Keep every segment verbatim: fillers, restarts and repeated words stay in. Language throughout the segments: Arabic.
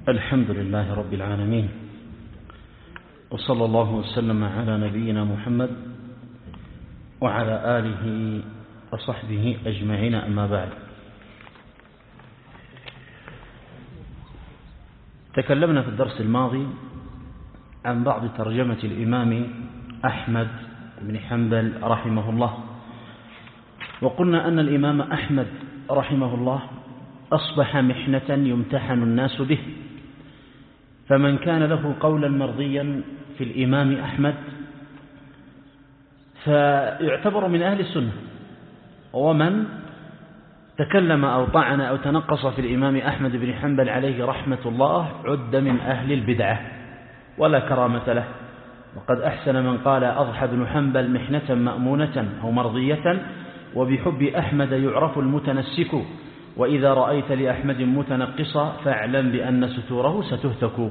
الحمد لله رب العالمين، وصلى الله وسلم على نبينا محمد وعلى آله وصحبه أجمعين، أما بعد. تكلمنا في الدرس الماضي عن بعض ترجمة الإمام أحمد بن حنبل رحمه الله، وقلنا أن الإمام أحمد رحمه الله أصبح محنة يمتحن الناس به، فمن كان له قولا مرضيا في الإمام أحمد فيعتبر من أهل السنة، ومن تكلم أو طعن أو تنقص في الإمام أحمد بن حنبل عليه رحمة الله عد من أهل البدعة ولا كرامة له. وقد أحسن من قال أضحى بن حنبل محنة مأمونة أو مرضية، وبحب أحمد يعرف المتنسك، وإذا رأيت لأحمد متنقصا فاعلم بأن ستوره ستهتك.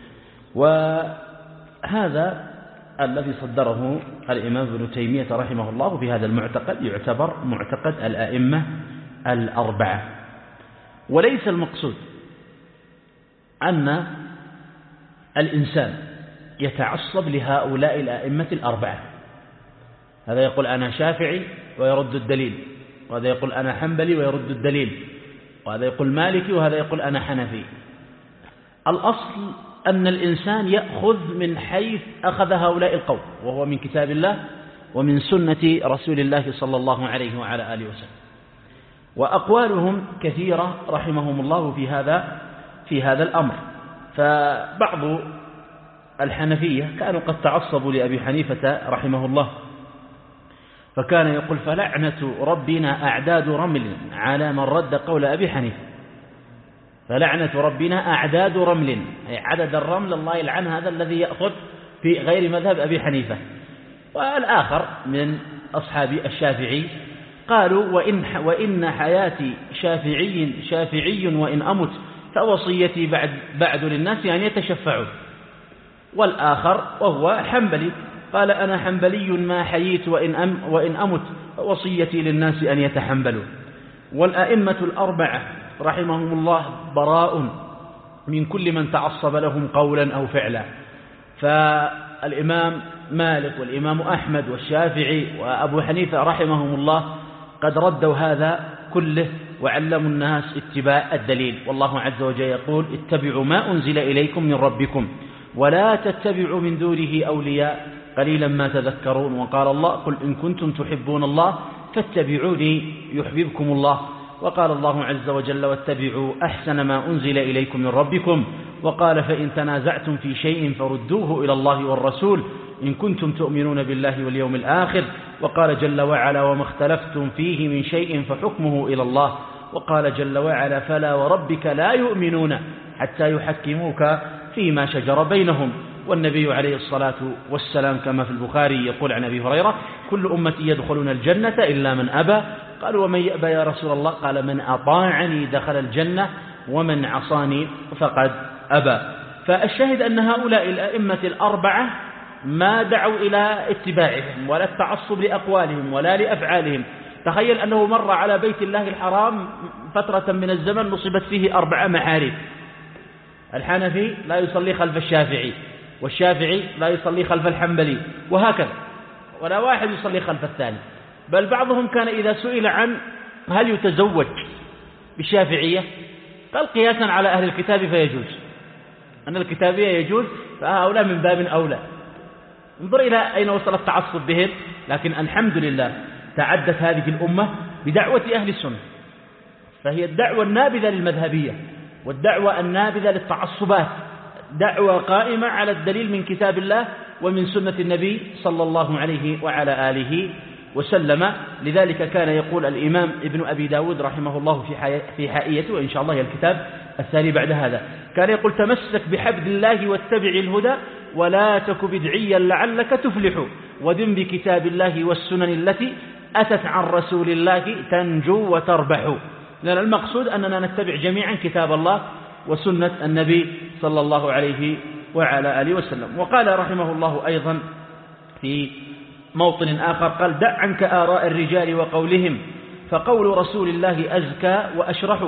وهذا الذي صدره الإمام ابن تيمية رحمه الله في هذا المعتقد يعتبر معتقد الأئمة الأربعة. وليس المقصود أن الإنسان يتعصب لهؤلاء الأئمة الأربعة، هذا يقول أنا شافعي ويرد الدليل، وهذا يقول أنا حنبلي ويرد الدليل، وهذا يقول مالكي وهذا يقول أنا حنفي. الأصل أن الإنسان يأخذ من حيث أخذ هؤلاء القوم، وهو من كتاب الله ومن سنة رسول الله صلى الله عليه وعلى آله وسلم. وأقوالهم كثيرة رحمهم الله في هذا في هذا الأمر. فبعض الحنفية كانوا قد تعصبوا لأبي حنيفة رحمه الله، فكان يقول فلعنة ربنا أعداد رمل على من رد قول أبي حنيفة. فلعنة ربنا أعداد رمل، أي عدد الرمل الله يلعن هذا الذي يأخذ في غير مذهب أبي حنيفة. والآخر من أصحاب الشافعي قالوا وإن, وإن حياتي شافعي شافعي وإن أمت فوصيتي بعد, بعد للناس أن يتشفعوا. والآخر وهو حنبلي قال أنا حنبلي ما حييت وإن, أم وإن أمت وصيتي للناس أن يتحنبلوا. والأئمة الأربعة رحمهم الله براء من كل من تعصب لهم قولا أو فعلا. فالإمام مالك والإمام أحمد والشافعي وأبو حنيفة رحمهم الله قد ردوا هذا كله وعلموا الناس اتباع الدليل. والله عز وجل يقول اتبعوا ما أنزل إليكم من ربكم ولا تتبعوا من دونه أولياء قليلا ما تذكرون. وقال الله قل إن كنتم تحبون الله فاتبعوني يحببكم الله. وقال الله عز وجل واتبعوا أحسن ما أنزل إليكم من ربكم. وقال فإن تنازعتم في شيء فردوه إلى الله والرسول إن كنتم تؤمنون بالله واليوم الآخر. وقال جل وعلا وما اختلفتم فيه من شيء فحكمه إلى الله. وقال جل وعلا فلا وربك لا يؤمنون حتى يحكموك فيما شجر بينهم. والنبي عليه الصلاة والسلام كما في البخاري يقول عن أبي هريرة كل أمتي يدخلون الجنة إلا من أبى. قالوا ومن يأبى يا رسول الله؟ قال من أطاعني دخل الجنة ومن عصاني فقد أبى. فالشاهد أن هؤلاء الأئمة الأربعة ما دعوا إلى اتباعهم ولا التعصب لأقوالهم ولا لأفعالهم. تخيل أنه مر على بيت الله الحرام فترة من الزمن نصبت فيه أربع محاريب، الحنفي لا يصلي خلف الشافعي، والشافعي لا يصلي خلف الحنبلي، وهكذا، ولا واحد يصلي خلف الثاني. بل بعضهم كان إذا سئل عن هل يتزوج بالشافعية قال قياسا على أهل الكتاب فيجوز، أن الكتابية يجوز فهؤلاء من باب أولى. انظر إلى أين وصل التعصب بهم. لكن الحمد لله تعدت هذه الأمة بدعوة أهل السنة، فهي الدعوة النابذة للمذهبية والدعوة النابذة للتعصبات، دعوة قائمة على الدليل من كتاب الله ومن سنة النبي صلى الله عليه وعلى آله وسلم. لذلك كان يقول الإمام ابن أبي داود رحمه الله في حائيته، وإن شاء الله الكتاب الثاني بعد هذا، كان يقول تمسك بحبل الله واتبع الهدى ولا تك بدعيا لعلك تفلح ودم بكتاب الله والسنن التي أتت عن رسول الله تنجو وتربح. لأن المقصود أننا نتبع جميعا كتاب الله وسنة النبي صلى الله عليه وعلى آله وسلم. وقال رحمه الله أيضا في موطن آخر قال دع عنك آراء الرجال وقولهم فقول رسول الله أزكى وأشرح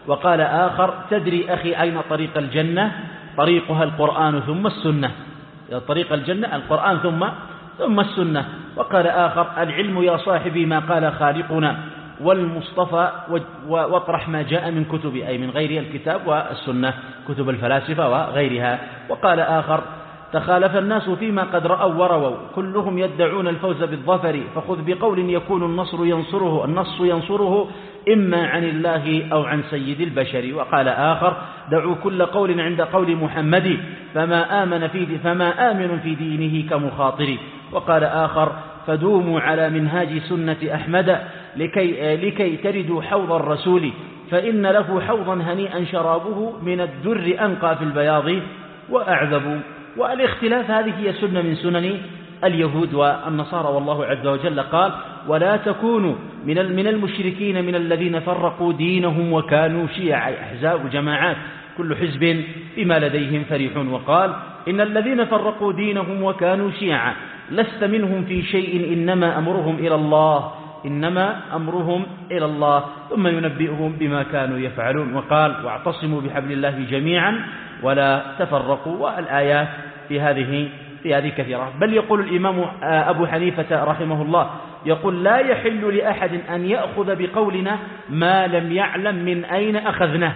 وقال آخر تدري أخي أين طريق الجنة؟ طريقها القرآن ثم السنة. طريق الجنة القرآن ثم ثم السنة. وقال آخر العلم يا صاحبي ما قال خالقنا والمصطفى واطرح ما جاء من كتب، أي من غير الكتاب والسنة، كتب الفلاسفة وغيرها. وقال آخر تخالف الناس فيما قد رأوا ورووا كلهم يدعون الفوز بالظفر فخذ بقول يكون النصر ينصره النص ينصره إما عن الله أو عن سيد البشر. وقال آخر دعوا كل قول عند قول محمد فما آمن في فما آمن في دينه كمخاطر. وقال آخر فدوموا على منهاج سنة أحمد لكي, لكي تردوا حوض الرسول فإن له حوضا هنيئا شرابه من الدر أنقى في البياض وأعذب. والاختلاف هذه هي سنة من سنن اليهود والنصارى، والله عز وجل قال ولا تكونوا من المشركين من الذين فرقوا دينهم وكانوا شيعا، أحزاب وجماعات كل حزب بما لديهم فرحون. وقال إن الذين فرقوا دينهم وكانوا شيعا لست منهم في شيء إنما أمرهم إلى الله إنما أمرهم إلى الله ثم ينبئهم بما كانوا يفعلون. وقال واعتصموا بحبل الله جميعا ولا تفرقوا. والآيات في هذه في هذه كثيرة. بل يقول الإمام أبو حنيفة رحمه الله يقول لا يحل لأحد أن يأخذ بقولنا ما لم يعلم من أين أخذناه.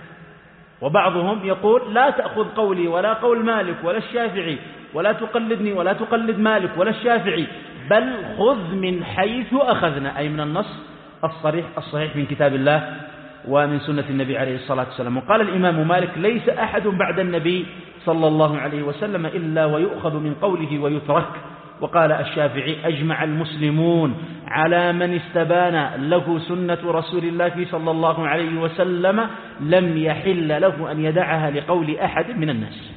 وبعضهم يقول لا تأخذ قولي ولا قول مالك ولا الشافعي ولا تقلدني ولا تقلد مالك ولا الشافعي بل خذ من حيث أخذنا، أي من النص الصريح الصحيح من كتاب الله ومن سنة النبي عليه الصلاة والسلام. وقال الإمام مالك ليس أحد بعد النبي صلى الله عليه وسلم إلا ويؤخذ من قوله ويترك. وقال الشافعي أجمع المسلمون على من استبان له سنة رسول الله صلى الله عليه وسلم لم يحل له أن يدعها لقول أحد من الناس.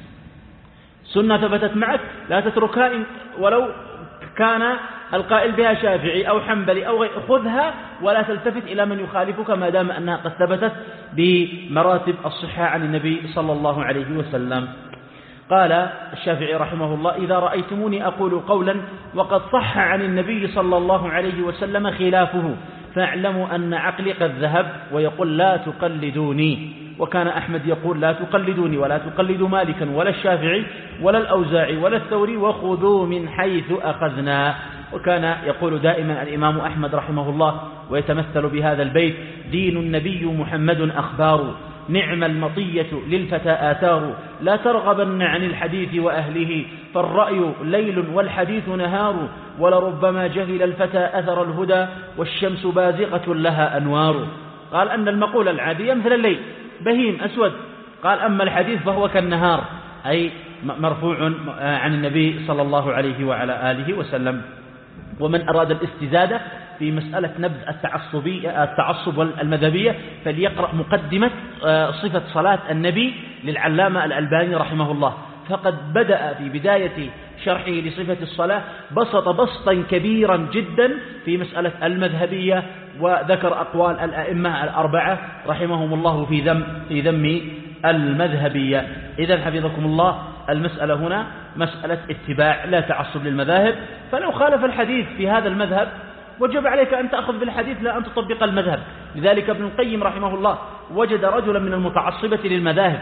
سنة ثبتت معك لا تتركها ولو كان القائل بها شافعي أو حنبلي أو غير، خذها ولا تلتفت إلى من يخالفك ما دام أنها قد ثبتت بمراتب الصحة عن النبي صلى الله عليه وسلم. قال الشافعي رحمه الله إذا رأيتموني أقول قولا وقد صح عن النبي صلى الله عليه وسلم خلافه فاعلموا أن عقلي قد ذهب، ويقول لا تقلدوني. وكان أحمد يقول لا تقلدوني ولا تقلدوا مالكا ولا الشافعي ولا الأوزاعي ولا الثوري وخذوا من حيث أخذنا. وكان يقول دائما الإمام أحمد رحمه الله ويتمثل بهذا البيت دين النبي محمد أخبار نعم المطية للفتى آثار لا ترغبن عن الحديث وأهله فالرأي ليل والحديث نهار ولربما جهل الفتى أثر الهدى والشمس بازغة لها أنوار. قال أن المقولة العادية مثل الليل بهيم أسود، قال أما الحديث فهو كالنهار، أي مرفوع عن النبي صلى الله عليه وعلى آله وسلم. ومن أراد الاستزادة في مسألة نبذ التعصبية التعصب والمذهبية فليقرأ مقدمة صفة صلاة النبي للعلامة الألباني رحمه الله، فقد بدأ في بداية شرحه لصفة الصلاة بسط بسطا كبيرا جدا في مسألة المذهبية، وذكر أقوال الأئمة الأربعة رحمهم الله في ذم في ذم المذهبية. إذا حفظكم الله المسألة هنا مسألة اتباع لا تعصب للمذاهب، فلو خالف الحديث في هذا المذهب وجب عليك أن تأخذ بالحديث لا أن تطبق المذهب. لذلك ابن القيم رحمه الله وجد رجلا من المتعصبة للمذاهب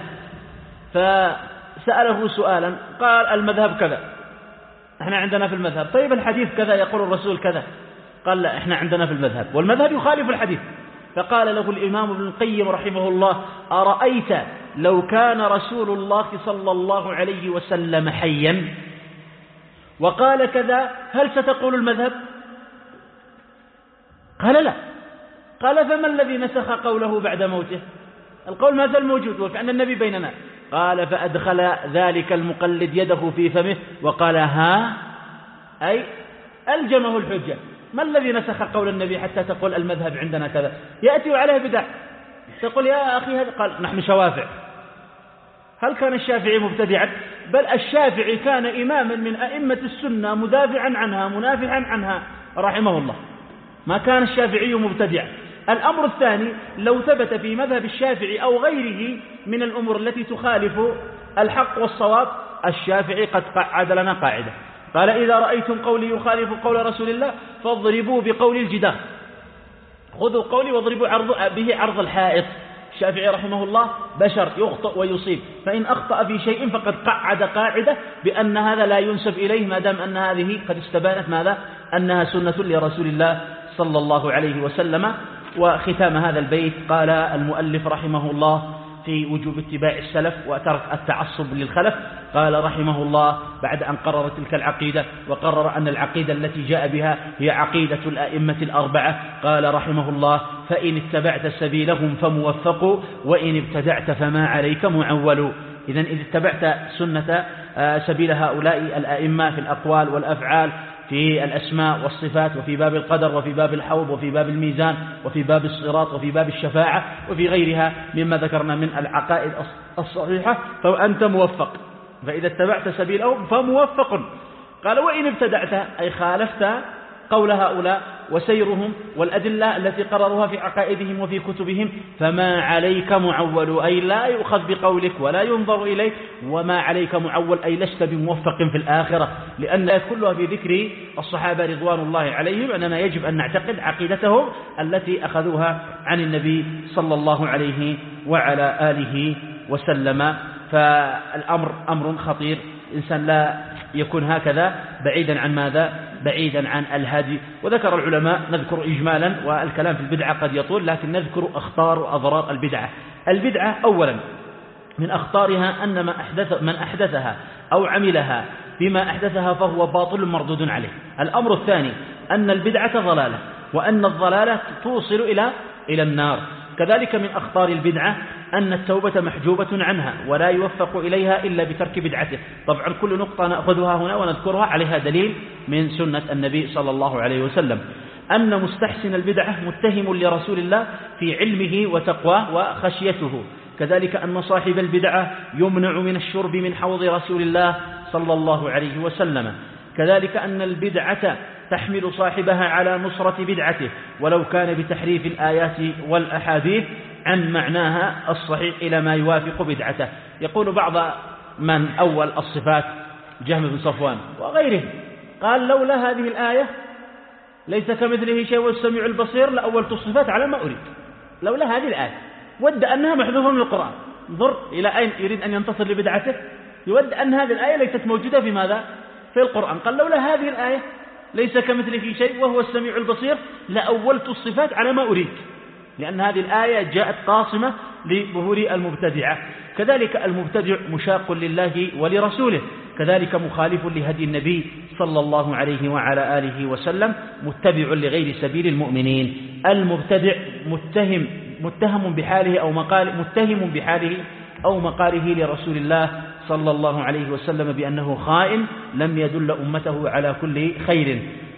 فسأله سؤالا قال المذهب كذا، احنا عندنا في المذهب، طيب الحديث كذا يقول الرسول كذا، قال لا احنا عندنا في المذهب والمذهب يخالف الحديث. فقال له الإمام ابن القيم رحمه الله أرأيت لو كان رسول الله صلى الله عليه وسلم حيا وقال كذا هل ستقول المذهب؟ قال لا. قال فما الذي نسخ قوله بعد موته؟ القول ما زال موجود وكأن النبي بيننا. قال فأدخل ذلك المقلد يده في فمه وقال ها، أي ألجمه الحجة. ما الذي نسخ قول النبي حتى تقول المذهب عندنا كذا؟ يأتي عليه بدع، تقول يا أخي هذا، قال نحن شوافع. هل كان الشافعي مبتدعا؟ بل الشافعي كان إماما من أئمة السنة مدافعا عنها منافعا عنها رحمه الله، ما كان الشافعي مبتدعا. الأمر الثاني لو ثبت في مذهب الشافعي أو غيره من الأمور التي تخالف الحق والصواب، الشافعي قد قعد لنا قاعدة قال إذا رأيتم قولي يخالف قول رسول الله فاضربوا بقول الجدار، خذوا قولي واضربوا عرض به عرض الحائط، الشافعي رحمه الله بشر يخطئ ويصيب، فإن أخطأ في شيء فقد قعد قاعدة بأن هذا لا ينسب إليه ما دام أن هذه قد استبانت ماذا؟ أنها سنة لرسول الله صلى الله عليه وسلم. وختام هذا البيت قال المؤلف رحمه الله في وجوب اتباع السلف وترك التعصب للخلف، قال رحمه الله بعد أن قرر تلك العقيدة وقرر أن العقيدة التي جاء بها هي عقيدة الأئمة الأربعة، قال رحمه الله: فإن اتبعت سبيلهم فموفق وإن ابتدعت فما عليك معول. إذن إذا اتبعت سنة سبيل هؤلاء الأئمة في الأقوال والأفعال، في الأسماء والصفات، وفي باب القدر، وفي باب الحوض، وفي باب الميزان، وفي باب الصراط، وفي باب الشفاعة، وفي غيرها مما ذكرنا من العقائد الصحيحة، فأنت موفق. فإذا اتبعت سبيلهم فموفق. قال: وإن ابتدعت أي خالفت قول هؤلاء وسيرهم والأدلة التي قرروها في عقائدهم وفي كتبهم فما عليك معول، أي لا يؤخذ بقولك ولا ينظر إليك، وما عليك معول أي لست بموفق في الآخرة، لأن كلها في ذكر الصحابة رضوان الله عليهم، أننا يجب أن نعتقد عقيدتهم التي أخذوها عن النبي صلى الله عليه وعلى آله وسلم. فالأمر أمر خطير، إنسان لا يكون هكذا بعيدا عن ماذا؟ بعيدا عن الهدي. وذكر العلماء، نذكر إجمالا والكلام في البدعة قد يطول، لكن نذكر أخطار وأضرار البدعة. البدعة أولا من أخطارها أن ما أحدث من أحدثها أو عملها بما أحدثها فهو باطل مردود عليه. الأمر الثاني أن البدعة ضلالة، وأن الضلالة توصل إلى إلى النار. كذلك من أخطار البدعة أن التوبة محجوبة عنها ولا يوفق إليها إلا بترك بدعته. طبعا كل نقطة نأخذها هنا ونذكرها عليها دليل من سنة النبي صلى الله عليه وسلم. أن مستحسن البدعة متهم لرسول الله في علمه وتقواه وخشيته. كذلك أن صاحب البدعة يمنع من الشرب من حوض رسول الله صلى الله عليه وسلم. كذلك أن البدعة تحمل صاحبها على نصرة بدعته ولو كان بتحريف الآيات والأحاديث عن معناها الصحيح إلى ما يوافق بدعته. يقول بعض من أول الصفات جهم بن صفوان وغيره قال: لولا هذه الآية ليس كمثله شيء والسميع البصير لأولت الصفات على ما أريد. لولا هذه الآية، ود أنها محذوفة من القرآن. انظر إلى أين يريد أن ينتصر لبدعته، يود أن هذه الآية ليست موجودة في ماذا؟ في القرآن. قال: لولا هذه الآية ليس كمثله شيء وهو السميع البصير لأولت الصفات على ما أريد، لأن هذه الآية جاءت قاصمة لظهور المبتدعة. كذلك المبتدع مشاق لله ولرسوله، كذلك مخالف لهدي النبي صلى الله عليه وعلى آله وسلم، متبع لغير سبيل المؤمنين. المبتدع متهم متهم بحاله أو مقال متهم بحاله أو مقاله لرسول الله صلى الله عليه وسلم بأنه خائن لم يدل أمته على كل خير،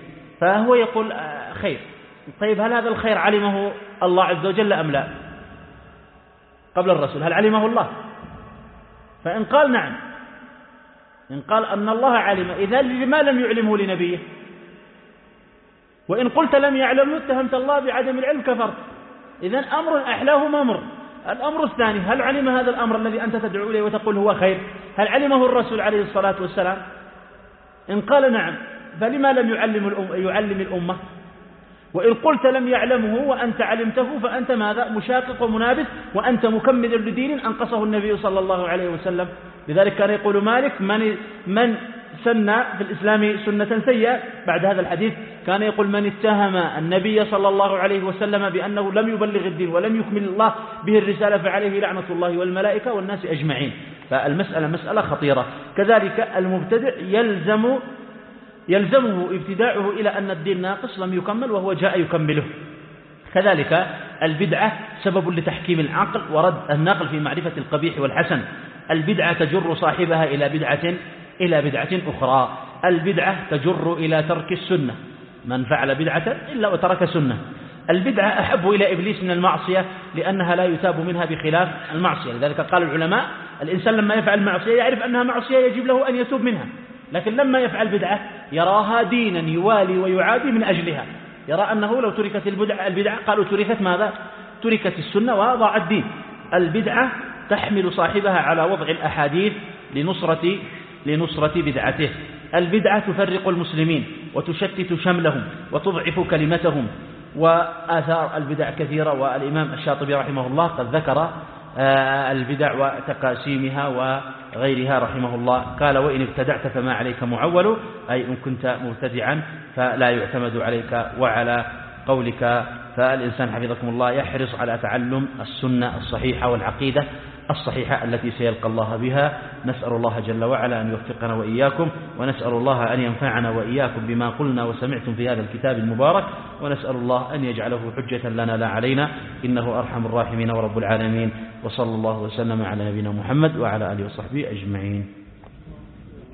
فهو يقول خير. طيب هل هذا الخير علمه الله عز وجل أم لا؟ قبل الرسول هل علمه الله؟ فإن قال نعم، إن قال أن الله علم، إذا لما لم يعلمه لنبيه؟ وإن قلت لم يعلمه اتهمت الله بعدم العلم كفرت. إذن أمر أحلاه أمر. الأمر الثاني: هل علم هذا الأمر الذي أنت تدعو إليه وتقول هو خير؟ هل علمه الرسول عليه الصلاة والسلام؟ إن قال نعم، فلما لم يعلم الأمة يعلم الأمة؟ وإن قلت لم يعلمه وأنت علمته فأنت ماذا؟ مشاقق ومنابذ، وأنت مكمل لدين أنقصه النبي صلى الله عليه وسلم. لذلك كان يقول مالك: من من سن في الإسلام سنة سيئة، بعد هذا الحديث كان يقول: من اتهم النبي صلى الله عليه وسلم بأنه لم يبلغ الدين ولم يكمل الله به الرسالة فعليه لعنة الله والملائكة والناس أجمعين. فالمسألة مسألة خطيرة. كذلك المبتدع يلزم يلزمه ابتداعه إلى أن الدين ناقص لم يكمل وهو جاء يكمله. كذلك البدعة سبب لتحكيم العقل ورد النقل في معرفة القبيح والحسن. البدعة تجر صاحبها إلى بدعة إلى بدعة أخرى. البدعة تجر إلى ترك السنة، من فعل بدعة إلا وترك سنة. البدعة أحب إلى إبليس من المعصية لأنها لا يتاب منها بخلاف المعصية. لذلك قال العلماء: الإنسان لما يفعل معصية يعرف أنها معصية يجب له أن يتوب منها، لكن لما يفعل بدعة يراها دينا يوالي ويعادي من أجلها، يرى أنه لو تركت البدعة البدعة قالوا تركت ماذا؟ تركت السنة وضاع الدين. البدعة تحمل صاحبها على وضع الأحاديث لنصرة لنصرة بدعته. البدعة تفرق المسلمين وتشتت شملهم وتضعف كلمتهم. وآثار البدع كثيرة، والإمام الشاطبي رحمه الله قد ذكر البدع وتقاسيمها وغيرها رحمه الله. قال: وإن ابتدعت فما عليك معول، أي إن كنت مبتدعا فلا يعتمد عليك وعلى قولك. فالإنسان حفظكم الله يحرص على تعلم السنة الصحيحة والعقيدة الصحيحة التي سيلقى الله بها. نسأل الله جل وعلا أن يوفقنا وإياكم، ونسأل الله أن ينفعنا وإياكم بما قلنا وسمعتم في هذا الكتاب المبارك، ونسأل الله أن يجعله حجة لنا لا علينا، إنه أرحم الراحمين ورب العالمين. وصلى الله وسلم على نبينا محمد وعلى آله وصحبه أجمعين.